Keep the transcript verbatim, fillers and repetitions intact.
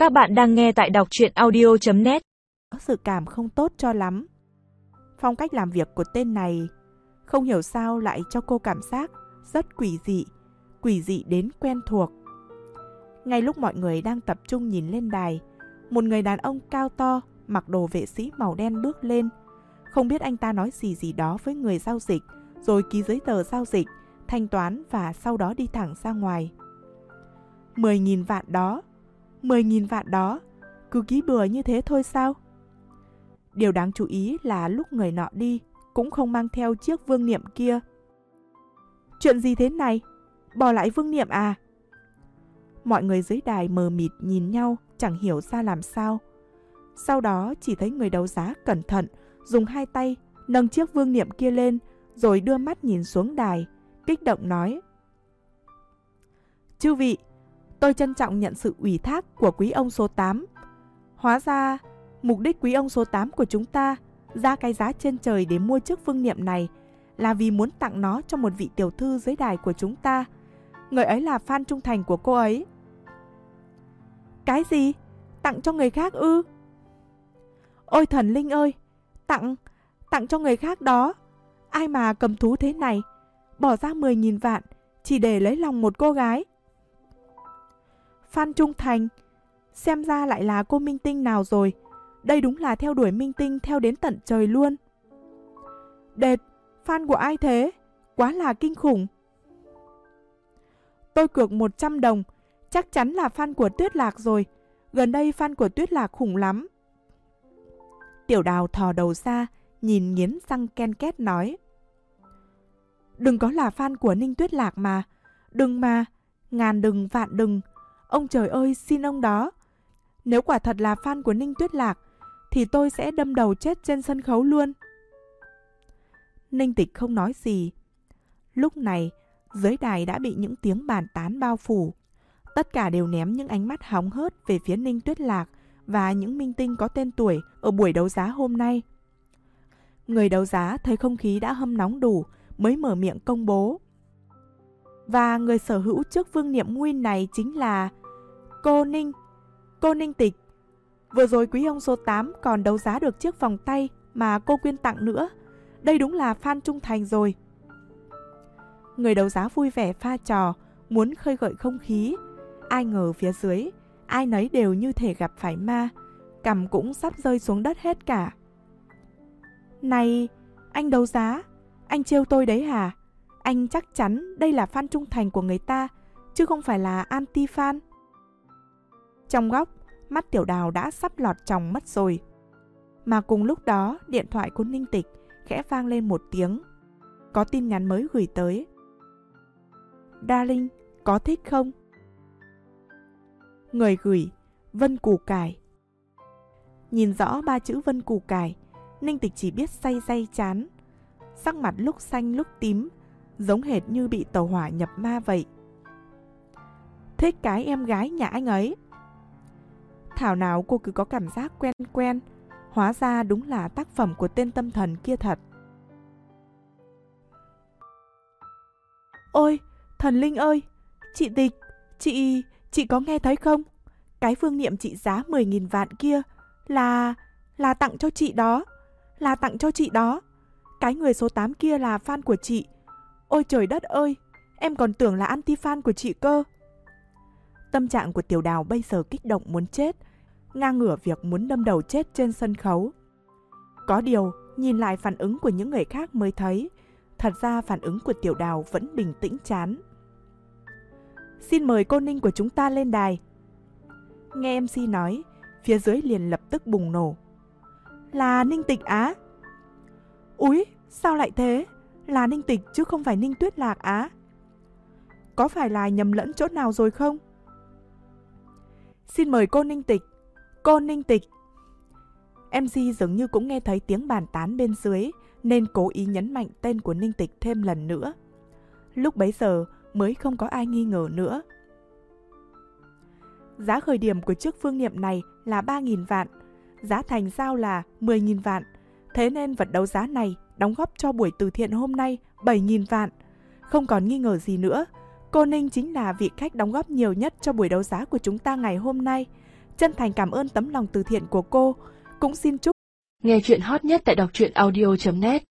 Các bạn đang nghe tại đọc truyện audio chấm net. Có sự cảm không tốt cho lắm. Phong cách làm việc của tên này không hiểu sao lại cho cô cảm giác rất quỷ dị, quỷ dị đến quen thuộc. Ngay lúc mọi người đang tập trung nhìn lên đài, một người đàn ông cao to mặc đồ vệ sĩ màu đen bước lên. Không biết anh ta nói gì gì đó với người giao dịch, rồi ký giấy tờ giao dịch, thanh toán và sau đó đi thẳng ra ngoài. Mười nghìn vạn đó, mười nghìn vạn đó, cứ ký bừa như thế thôi sao? Điều đáng chú ý là lúc người nọ đi cũng không mang theo chiếc vương niệm kia. Chuyện gì thế này? Bỏ lại vương niệm à? Mọi người dưới đài mờ mịt nhìn nhau, chẳng hiểu ra làm sao. Sau đó chỉ thấy người đấu giá cẩn thận dùng hai tay nâng chiếc vương niệm kia lên, rồi đưa mắt nhìn xuống đài, kích động nói: Chư vị, tôi trân trọng nhận sự ủy thác của quý ông số tám. Hóa ra, mục đích quý ông số tám của chúng ta ra cái giá trên trời để mua chiếc vương niệm này là vì muốn tặng nó cho một vị tiểu thư dưới đài của chúng ta. Người ấy là fan trung thành của cô ấy. Cái gì? Tặng cho người khác ư? Ôi thần linh ơi! Tặng, tặng cho người khác đó. Ai mà cầm thú thế này, bỏ ra mười nghìn vạn chỉ để lấy lòng một cô gái. Fan trung thành, xem ra lại là cô minh tinh nào rồi. Đây đúng là theo đuổi minh tinh theo đến tận trời luôn. Đệt, fan của ai thế? Quá là kinh khủng. Tôi cược một trăm đồng, chắc chắn là fan của Tuyết Lạc rồi. Gần đây fan của Tuyết Lạc khủng lắm. Tiểu Đào thò đầu ra, nhìn nghiến răng ken két nói: Đừng có là fan của Ninh Tuyết Lạc mà. Đừng mà, ngàn đừng vạn đừng. Ông trời ơi, xin ông đó. Nếu quả thật là fan của Ninh Tuyết Lạc thì tôi sẽ đâm đầu chết trên sân khấu luôn. Ninh Tịch không nói gì. Lúc này, dưới đài đã bị những tiếng bàn tán bao phủ. Tất cả đều ném những ánh mắt hóng hớt về phía Ninh Tuyết Lạc và những minh tinh có tên tuổi ở buổi đấu giá hôm nay. Người đấu giá thấy không khí đã hâm nóng đủ mới mở miệng công bố. Và người sở hữu chiếc vương niệm nguyên này chính là cô Ninh, cô Ninh Tịch. Vừa rồi quý ông số tám còn đấu giá được chiếc vòng tay mà cô quyên tặng nữa. Đây đúng là fan trung thành rồi. Người đấu giá vui vẻ pha trò, muốn khơi gợi không khí. Ai ngờ phía dưới, ai nấy đều như thể gặp phải ma, cằm cũng sắp rơi xuống đất hết cả. Này, anh đấu giá, anh trêu tôi đấy hả? Anh chắc chắn đây là fan trung thành của người ta, chứ không phải là anti-fan. Trong góc, mắt Tiểu Đào đã sắp lọt tròng mất rồi. Mà cùng lúc đó, điện thoại của Ninh Tịch khẽ vang lên một tiếng. Có tin nhắn mới gửi tới. Darling, có thích không? Người gửi: Vân Củ Cải. Nhìn rõ ba chữ Vân Củ Cải, Ninh Tịch chỉ biết day day chán. Sắc mặt lúc xanh lúc tím, giống hệt như bị tàu hỏa nhập ma vậy. Thích cái em gái nhà anh ấy. Thảo nào cô cứ có cảm giác quen quen. Hóa ra đúng là tác phẩm của tên tâm thần kia thật. Ôi, thần linh ơi! Chị Tịch, chị... chị có nghe thấy không? Cái vương niệm trị giá mười nghìn vạn kia là... là tặng cho chị đó. Là tặng cho chị đó. Cái người số tám kia là fan của chị. Ôi trời đất ơi! Em còn tưởng là anti-fan của chị cơ. Tâm trạng của Tiểu Đào bây giờ kích động muốn chết, ngang ngửa việc muốn đâm đầu chết trên sân khấu. Có điều, nhìn lại phản ứng của những người khác mới thấy, thật ra phản ứng của Tiểu Đào vẫn bình tĩnh chán. Xin mời cô Ninh của chúng ta lên đài. Nghe em xê nói, phía dưới liền lập tức bùng nổ. Là Ninh Tịch á? Úi, sao lại thế? Là Ninh Tịch chứ không phải Ninh Tuyết Lạc á? Có phải là nhầm lẫn chỗ nào rồi không? Xin mời cô Ninh Tịch. Cô Ninh Tịch. em xê dường như cũng nghe thấy tiếng bàn tán bên dưới, nên cố ý nhấn mạnh tên của Ninh Tịch thêm lần nữa. Lúc bấy giờ mới không có ai nghi ngờ nữa. Giá khởi điểm của chiếc vương niệm này là ba nghìn vạn, giá thành giao là mười nghìn vạn. Thế nên vật đấu giá này đóng góp cho buổi từ thiện hôm nay bảy nghìn vạn. Không còn nghi ngờ gì nữa, cô Ninh chính là vị khách đóng góp nhiều nhất cho buổi đấu giá của chúng ta ngày hôm nay. chân thành cảm ơn tấm lòng từ thiện của cô. Cũng xin chúc nghe chuyện hot nhất tại đọc truyện audio chấm net.